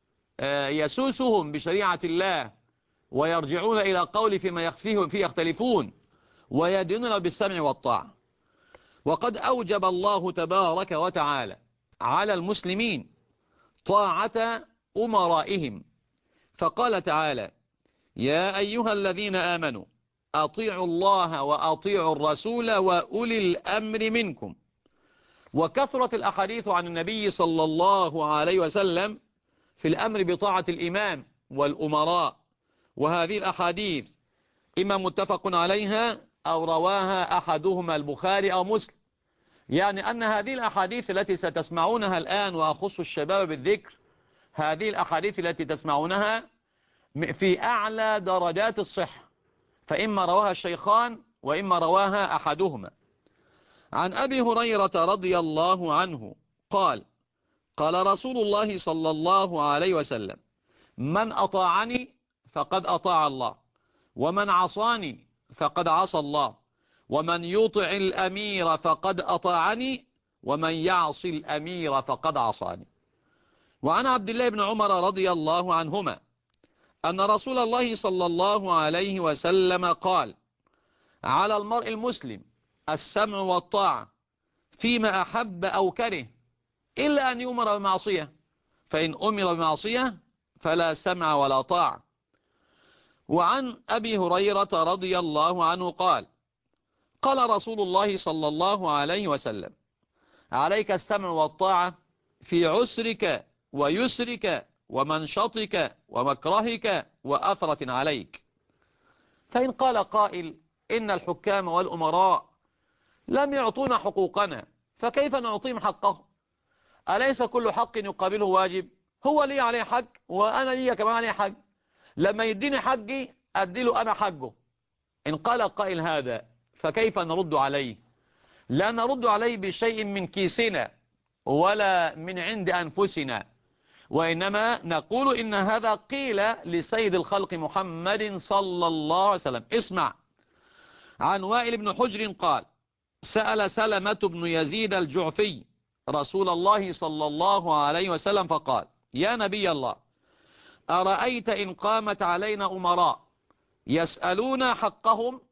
يسوسهم بشريعة الله، ويرجعون إلى قول فيما يخفيه فيه يختلفون، ويدينون بالسمع والطاعة. وقد أوجب الله تبارك وتعالى على المسلمين طاعة أمرائهم، فقال تعالى: يا أيها الذين آمنوا أطيعوا الله وأطيعوا الرسول وأولي الأمر منكم. وكثرت الأحاديث عن النبي صلى الله عليه وسلم في الأمر بطاعة الإمام والأمراء، وهذه الأحاديث إما متفق عليها أو رواها أحدهما البخاري أو مسلم، يعني أن هذه الأحاديث التي ستسمعونها الآن، وأخص الشباب بالذكر، هذه الأحاديث التي تسمعونها في أعلى درجات الصحة، فإما رواها الشيخان وإما رواها أحدهما. عن أبي هريرة رضي الله عنه قال: قال رسول الله صلى الله عليه وسلم: من أطاعني فقد أطاع الله، ومن عصاني فقد عصى الله، ومن يطع الأمير فقد أطاعني، ومن يعص الأمير فقد عصاني. وعن عبد الله بن عمر رضي الله عنهما أن رسول الله صلى الله عليه وسلم قال: على المرء المسلم السمع والطاعة فيما أحب أو كره، إلا أن يؤمر بمعصية، فإن أمر بمعصية فلا سمع ولا طاعة. وعن أبي هريرة رضي الله عنه قال: قال رسول الله صلى الله عليه وسلم: عليك السمع والطاعة في عسرك ويسرك ومنشطك ومكرهك وأثرة عليك. فإن قال قائل: إن الحكام والأمراء لم يعطونا حقوقنا، فكيف نعطيهم حقهم؟ أليس كل حق يقابله واجب؟ هو لي عليه حق وأنا لي كمان عليه حق، لما يديني حقي أديله أنا حقه. إن قال قائل هذا فكيف نرد عليه؟ لا نرد عليه بشيء من كيسنا ولا من عند أنفسنا، وإنما نقول إن هذا قيل لسيد الخلق محمد صلى الله عليه وسلم. اسمع. عن وائل بن حجر قال: سأل سلمة بن يزيد الجعفي رسول الله صلى الله عليه وسلم فقال: يا نبي الله، أرأيت إن قامت علينا أمراء يسألون حقهم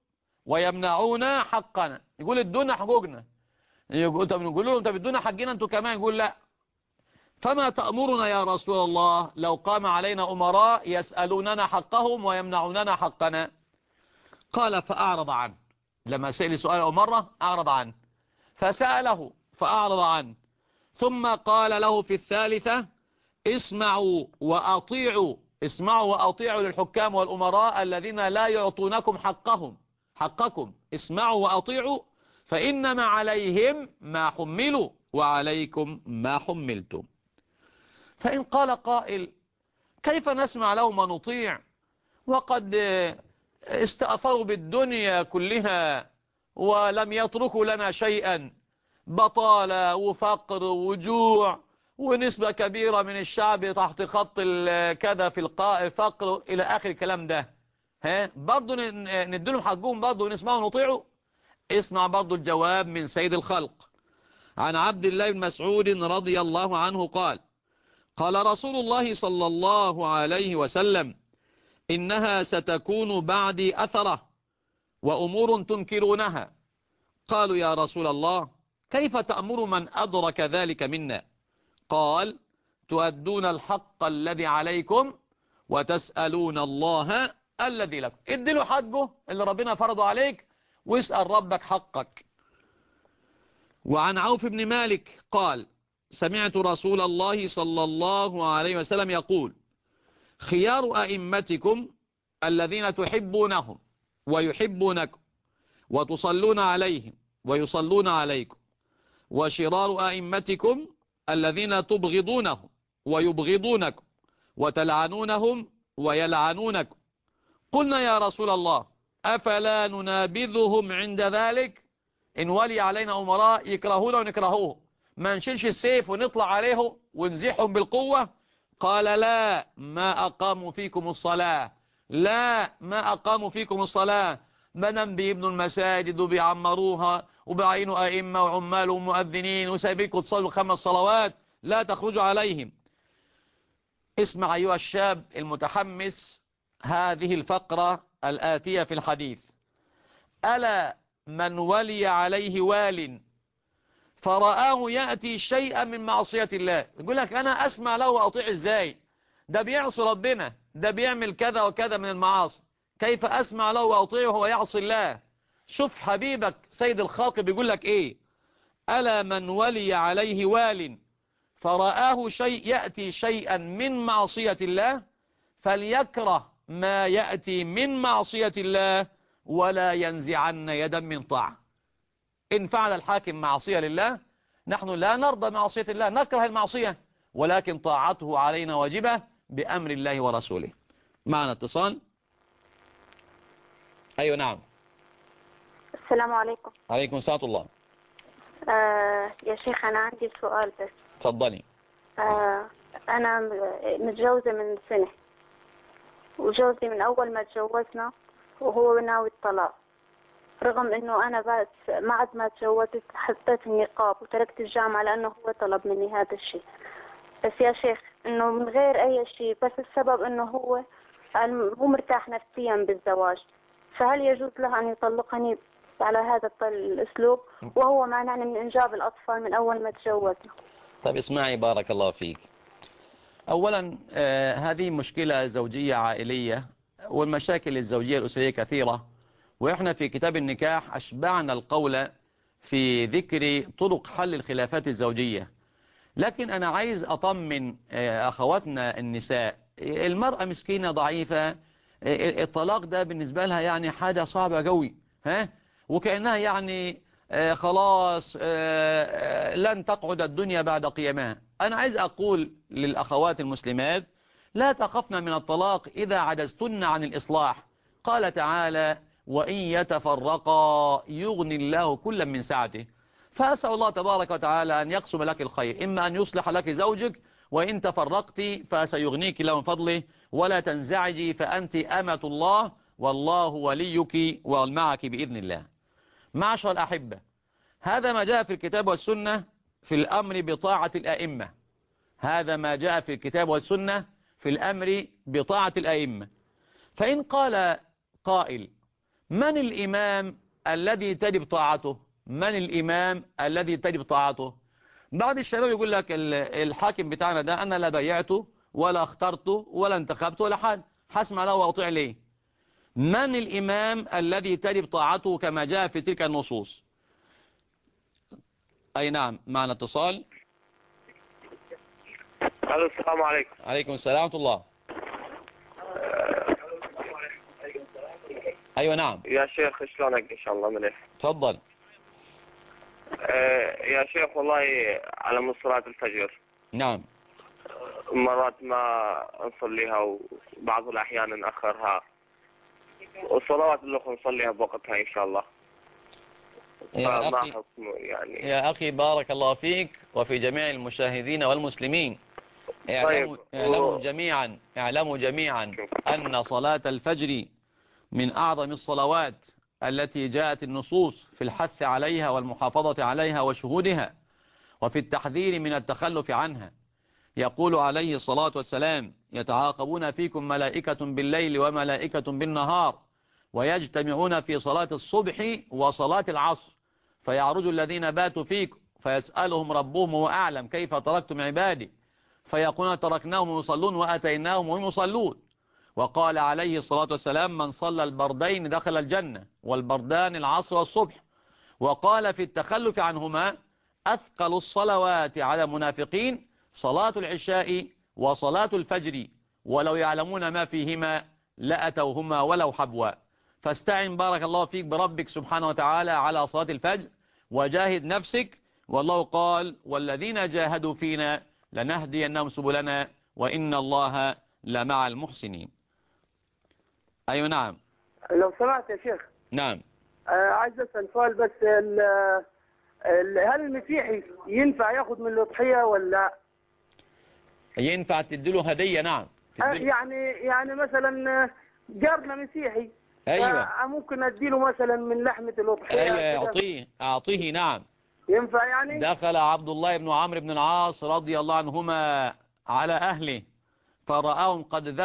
ويمنعون حقنا. يقول ادونا حقوقنا. طب نقول لهم طب ادونا حقنا انتوا كمان، يقول لا. فما تأمرنا يا رسول الله لو قام علينا أمراء يسألوننا حقهم ويمنعوننا حقنا؟ قال فأعرض عنه. لما سأل سؤاله مرة أعرض عنه، فسأله فأعرض عنه، ثم قال له في الثالثة اسمعوا وأطيعوا، اسمعوا وأطيعوا للحكام والأمراء الذين لا يعطونكم حقكم، اسمعوا وأطيعوا فإنما عليهم ما حملوا وعليكم ما حملتم. فإن قال قائل كيف نسمع لهم ونطيع وقد استأثروا بالدنيا كلها ولم يتركوا لنا شيئا، بطالة وفقر وجوع ونسبة كبيرة من الشعب تحت خط كذا في الفقر إلى آخر الكلام ده، برضو ندلهم حقهم برضو ونسمعوا ونطيعوا؟ اسمع برضو الجواب من سيد الخلق عن عبد الله بن مسعود رضي الله عنه قال قال رسول الله صلى الله عليه وسلم إنها ستكون بعدي أثرة وأمور تنكرونها. قالوا يا رسول الله كيف تأمر من أدرك ذلك منا؟ قال تؤدون الحق الذي عليكم وتسألون الله الذي لكم. ادلوا حقه اللي ربنا فرضه عليك واسأل ربك حقك. وعن عوف بن مالك قال سمعت رسول الله صلى الله عليه وسلم يقول خيار أئمتكم الذين تحبونهم ويحبونكم وتصلون عليهم ويصلون عليكم، وشرار أئمتكم الذين تبغضونهم ويبغضونكم وتلعنونهم ويلعنونكم. قلنا يا رسول الله أفلا ننابذهم عند ذلك؟ إن ولي علينا أمراء يكرهون ونكرهوه ما نشيلش السيف ونطلع عليه ونزيحهم بالقوة؟ قال لا ما أقاموا فيكم الصلاة، لا ما أقاموا فيكم الصلاة، منم بيبنوا المساجد وبيعمروها وبيعينوا أئمة وعمال ومؤذنين وسايبينكم تصلوا 5 صلوات لا تخرجوا عليهم. اسمع أيها الشاب المتحمس هذه الفقرة الآتية في الحديث. ألا من ولي عليه وال فرآه يأتي شيئا من معصية الله، يقول لك أنا أسمع له وأطيع إزاي؟ ده بيعصي ربنا، ده بيعمل كذا وكذا من المعاصي، كيف أسمع له وأطيعه وهو يعصي الله؟ شوف حبيبك سيد الخلق بيقول لك إيه. ألا من ولي عليه وال فرآه شيء يأتي شيئا من معصية الله فليكره ما يأتي من معصية الله ولا ينزعن يدا من طاعة. إن فعل الحاكم معصية لله نحن لا نرضى معصية الله، نكره المعصية، ولكن طاعته علينا واجبة بأمر الله ورسوله. معنا اتصال. أيوة نعم. السلام عليكم. عليكم السلام الله. يا شيخ أنا عندي سؤال بس. تفضلي. أنا متجوزة من سنة، وجوزي من أول ما تجوزنا وهو ناوي الطلاق، رغم إنه أنا بس بعد ما تجوزت حطيت النقاب وتركت الجامعة لأنه هو طلب مني هذا الشيء. بس يا شيخ إنه من غير أي شيء، بس السبب إنه هو مو مرتاح نفسيا بالزواج، فهل يجوز له أن يطلقني على هذا الأسلوب وهو مانعني من إنجاب الأطفال من أول ما تجوزنا؟ طيب اسمعي بارك الله فيك. أولا هذه مشكلة زوجية عائلية، والمشاكل الزوجية الأسرية كثيرة، وإحنا في كتاب النكاح أشبعنا القول في ذكر طرق حل الخلافات الزوجية. لكن أنا عايز أطمن أخواتنا النساء، المرأة مسكينة ضعيفة، الطلاق ده بالنسبة لها يعني حاجة صعبة قوي، وكأنها يعني خلاص لن تقعد الدنيا بعد قيامها. أنا عايز أقول للأخوات المسلمات لا تخفن من الطلاق إذا عجزتن عن الإصلاح. قال تعالى وإن يتفرقا يغني الله كلا من سعته. فأسأل الله تبارك وتعالى أن يقسم لك الخير، إما أن يصلح لك زوجك، وإن تفرقت فسيغنيك الله من فضله، ولا تنزعجي فأنت أمة الله والله وليك والمعك بإذن الله. معشر الأحبة، هذا ما جاء في الكتاب والسنة في الأمر بطاعة الأئمة، هذا ما جاء في الكتاب والسنة في الأمر بطاعة الأئمة. فإن قال قائل من الإمام الذي تجب طاعته؟ من الإمام الذي تجب طاعته؟ بعض الشباب يقول لك الحاكم بتاعنا ده أنا لا بايعته ولا اخترته ولا انتخبته ولا حاجة، هسمع له وأطيع ليه؟ من الإمام الذي تجب طاعته كما جاء في تلك النصوص؟ أي نعم، معنا اتصال. السلام عليكم. عليكم السلام ورحمة الله. أيوة نعم يا شيخ شلونك؟ إن شاء الله مليح. تفضل. يا شيخ والله على من صلاة الفجر نعم. مرات ما نصليها وبعض الأحيان نأخرها، والصلوات الأخرى نصليها بوقتها إن شاء الله. يا فما أخي حكم يعني؟ يا أخي بارك الله فيك وفي جميع المشاهدين والمسلمين. اعلموا جميعا أن صلاة الفجر من أعظم الصلوات التي جاءت النصوص في الحث عليها والمحافظة عليها وشهودها وفي التحذير من التخلف عنها. يقول عليه الصلاة والسلام: يتعاقبون فيكم ملائكة بالليل وملائكة بالنهار ويجتمعون في صلاة الصبح وصلاة العصر فيعرج الذين باتوا فيكم فيسألهم ربهم هو أعلم كيف تركتم عبادي فيقولون تركناهم يصلون وأتيناهم وهم يصلون. وقال عليه الصلاة والسلام: من صلى البردين دخل الجنة، والبردان العصر والصبح. وقال في التخلف عنهما: أثقل الصلوات على المنافقين صلاة العشاء وصلاة الفجر ولو يعلمون ما فيهما لأتوهما ولو حبوا. فاستعن بارك الله فيك بربك سبحانه وتعالى على صلاة الفجر وجاهد نفسك، والله قال: والذين جاهدوا فينا لنهدينهم سبلنا وإن الله لمع المحسنين. أيوة نعم. لو سمعت يا شيخ. نعم. عايز أسأل سؤال بس، هل المسيحي ينفع ياخد من الأضحية ولا ينفع تديله هدية؟ نعم يعني مثلا جارنا مسيحي. أيوة. ممكن أديله مثلا من لحمة الأضحية. أيوة أعطيه. نعم ينفع يعني. دخل عبد الله بن عمرو بن العاص رضي الله عنهما على أهله فرآهم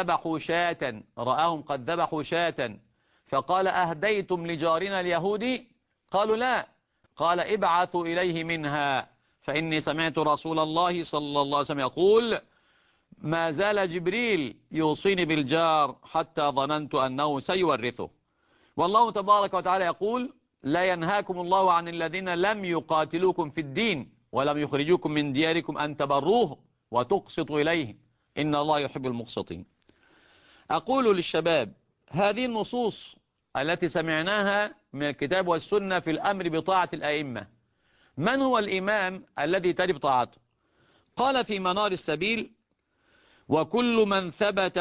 قد ذبحوا شاة فقال: أهديتم لجارنا اليهودي؟ قالوا لا. قال: ابعثوا إليه منها فإني سمعت رسول الله صلى الله عليه وسلم يقول: ما زال جبريل يوصيني بالجار حتى ظننت أنه سيورثه. والله تبارك وتعالى يقول: لا ينهاكم الله عن الذين لم يقاتلوكم في الدين ولم يخرجوكم من دياركم أن تبروه وتقسطوا إليه إن الله يحب المقسطين. أقول للشباب: هذه النصوص التي سمعناها من الكتاب والسنة في الأمر بطاعة الأئمة، من هو الإمام الذي تجب طاعته؟ قال في منار السبيل: وكل من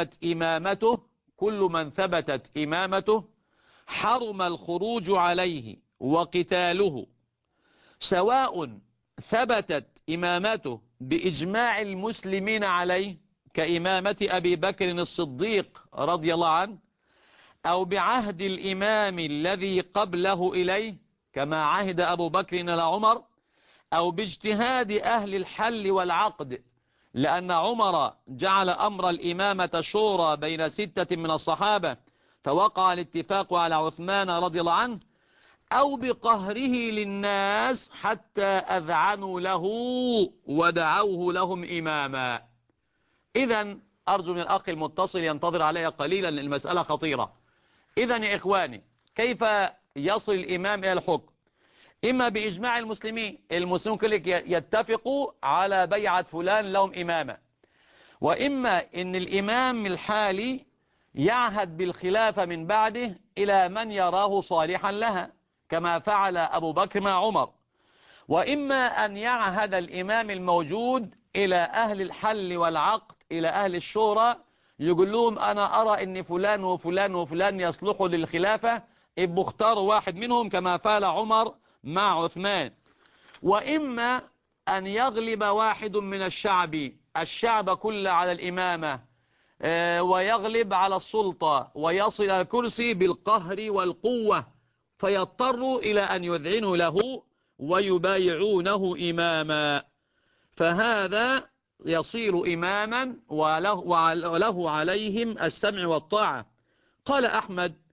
ثبتت إمامته حرم الخروج عليه وقتاله، سواء ثبتت إمامته بإجماع المسلمين عليه كإمامة أبي بكر الصديق رضي الله عنه، أو بعهد الإمام الذي قبله إليه كما عهد أبو بكر إلى عمر، أو باجتهاد أهل الحل والعقد لأن عمر جعل أمر الإمامة شورى بين 6 من الصحابة فوقع الاتفاق على عثمان رضي الله عنه، أو بقهره للناس حتى أذعنوا له ودعوه لهم إماما. إذن أرجو من الأخ المتصل ينتظر علي قليلا لأن المسألة خطيرة. إذن يا إخواني، كيف يصل الإمام إلى الحكم؟ إما بإجماع المسلمين كلهم يتفقوا على بيعة فلان لهم إمامة، وإما إن الإمام الحالي يعهد بالخلافة من بعده إلى من يراه صالحا لها كما فعل أبو بكر مع عمر، وإما أن يعهد الإمام الموجود إلى أهل الحل والعقد إلى أهل الشورى يقول لهم: أنا أرى أن فلان وفلان وفلان يصلحوا للخلافة، ابقوا اختاروا واحد منهم كما فعل عمر مع عثمان. وإما أن يغلب واحد من الشعب كله على الإمامة ويغلب على السلطة ويصل إلى الكرسي بالقهر والقوة فيضطروا إلى أن يذعنوا له ويبايعونه إماما، فهذا يصير إماما وله عليهم السمع والطاعة. قال أحمد: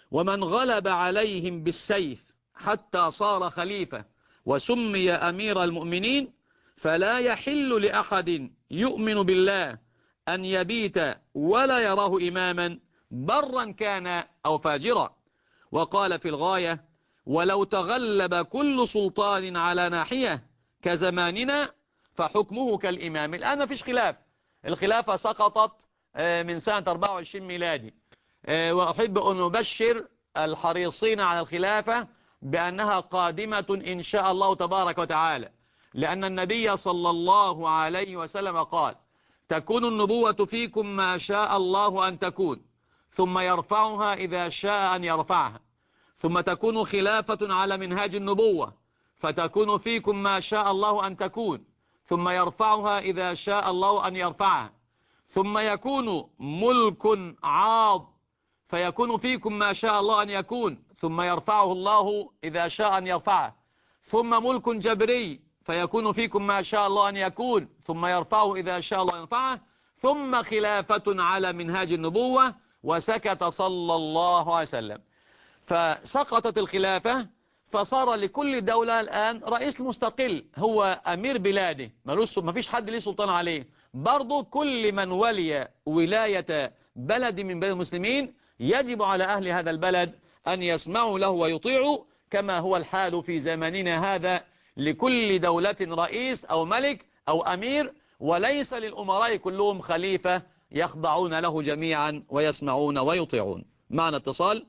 ومن غلب عليهم بالسيف حتى صار خليفة وسمي أمير المؤمنين فلا يحل لأحد يؤمن بالله أن يبيت ولا يراه إماما برا كان أو فاجرا. وقال في الغاية: ولو تغلب كل سلطان على ناحية كزماننا فحكمه كالإمام. الآن ما فيش خلاف، الخلافة سقطت من سنة 24 ميلادي. وأحب أن أبشر الحريصين على الخلافة بأنها قادمة إن شاء الله تبارك وتعالى، لأن النبي صلى الله عليه وسلم قال: تكون النبوة فيكم ما شاء الله أن تكون، ثم يرفعها إذا شاء أن يرفعها، ثم تكون خلافة على منهاج النبوة فتكون فيكم ما شاء الله أن تكون، ثم يرفعها إذا شاء الله أن يرفعها، ثم يكون ملك عاض فيكون فيكم ما شاء الله أن يكون، ثم يرفعه الله إذا شاء أن يرفعه، ثم ملك جبري فيكون فيكم ما شاء الله أن يكون، ثم يرفعه إذا شاء الله أن يرفعه، ثم خلافة على منهاج النبوة. وسكت صلى الله عليه وسلم. فسقطت الخلافة، فصار لكل دولة الآن رئيس مستقل هو أمير بلاده، ما فيش حد ليه سلطان عليه. برضو كل من ولي ولاية بلد من بلد المسلمين يجب على أهل هذا البلد أن يسمعوا له ويطيعوا، كما هو الحال في زماننا هذا لكل دولة رئيس أو ملك أو أمير، وليس للأمراء كلهم خليفة يخضعون له جميعا ويسمعون ويطيعون. معنا اتصال.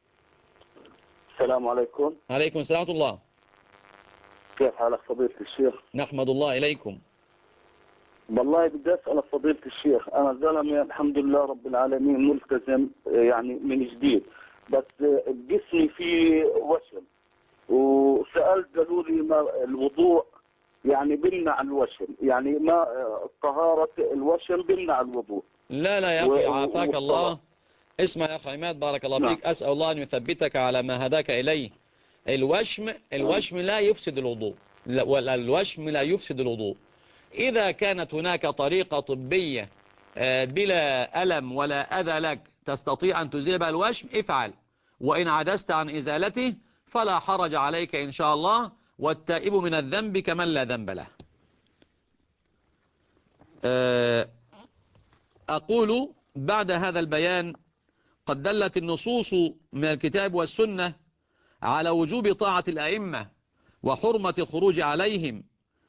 السلام عليكم. عليكم السلام ورحمة الله. كيف حالك فضيلة الشيخ؟ نحمد الله. إليكم. والله بدي أسألك فضيلة الشيخ، أنا زلمة الحمد لله رب العالمين ملتزم يعني من جديد، بس جسمي فيه وشم، وسألت قالوا لي ما الوضوء يعني بمنع الوشم، يعني ما طهارة الوشم بمنع الوضوء. لا يا أخي عافاك الله. اسمع يا أخي عماد بارك الله فيك، أسأل الله أن يثبتك على ما هداك إليه. الوشم لا يفسد الوضوء، الوشم لا يفسد الوضوء. إذا كانت هناك طريقة طبية بلا ألم ولا أذى لك تستطيع أن تزيل بها الوشم افعل، وإن عجزت عن إزالته فلا حرج عليك إن شاء الله، والتائب من الذنب كمن لا ذنب له. أقول بعد هذا البيان: قد دلت النصوص من الكتاب والسنة على وجوب طاعة الأئمة وحرمة الخروج عليهم،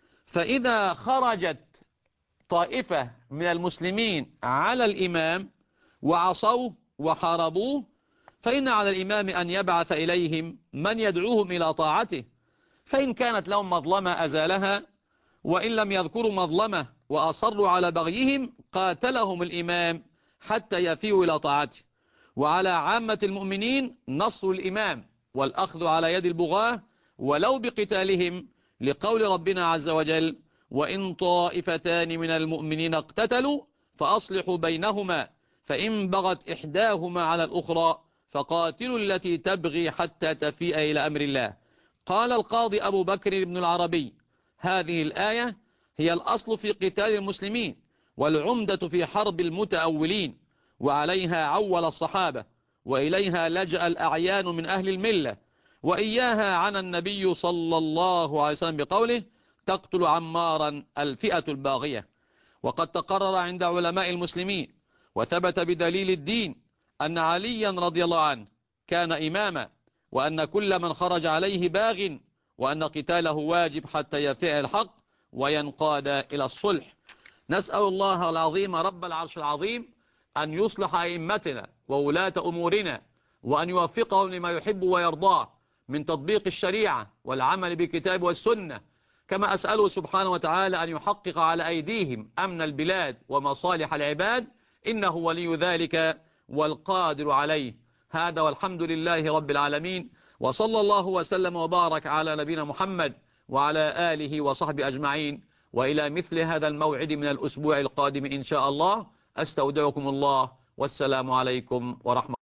فإذا خرجت طائفة من المسلمين على الإمام وعصوه وحاربوه فإن على الإمام أن يبعث إليهم من يدعوهم إلى طاعته، فإن كانت لهم مظلمة أزالها، وإن لم يذكروا مظلمة وأصروا على بغيهم قاتلهم الإمام حتى يفيوا إلى طاعته. وعلى عامة المؤمنين نصر الإمام والأخذ على يد البغاة ولو بقتالهم، لقول ربنا عز وجل: وإن طائفتان من المؤمنين اقتتلوا فأصلحوا بينهما فإن بغت إحداهما على الأخرى فقاتلوا التي تبغي حتى تفيء إلى أمر الله. قال القاضي أبو بكر بن العربي: هذه الآية هي الأصل في قتال المسلمين والعمدة في حرب المتأولين، وعليها عول الصحابة، وإليها لجأ الأعيان من أهل الملة، وإياها عن النبي صلى الله عليه وسلم بقوله: تقتل عمارا الفئة الباغية. وقد تقرر عند علماء المسلمين وثبت بدليل الدين أن عليا رضي الله عنه كان إماما، وأن كل من خرج عليه باغ، وأن قتاله واجب حتى يفيء الحق وينقاد إلى الصلح. نسأل الله العظيم رب العرش العظيم أن يصلح أئمتنا وولاة أمورنا، وأن يوفقهم لما يحب ويرضاه من تطبيق الشريعة والعمل بالكتاب والسنة، كما أسأله سبحانه وتعالى أن يحقق على أيديهم أمن البلاد ومصالح العباد، إنه ولي ذلك والقادر عليه. هذا والحمد لله رب العالمين، وصلى الله وسلم وبارك على نبينا محمد وعلى آله وصحبه أجمعين، وإلى مثل هذا الموعد من الأسبوع القادم إن شاء الله. أستودعكم الله، والسلام عليكم ورحمة الله.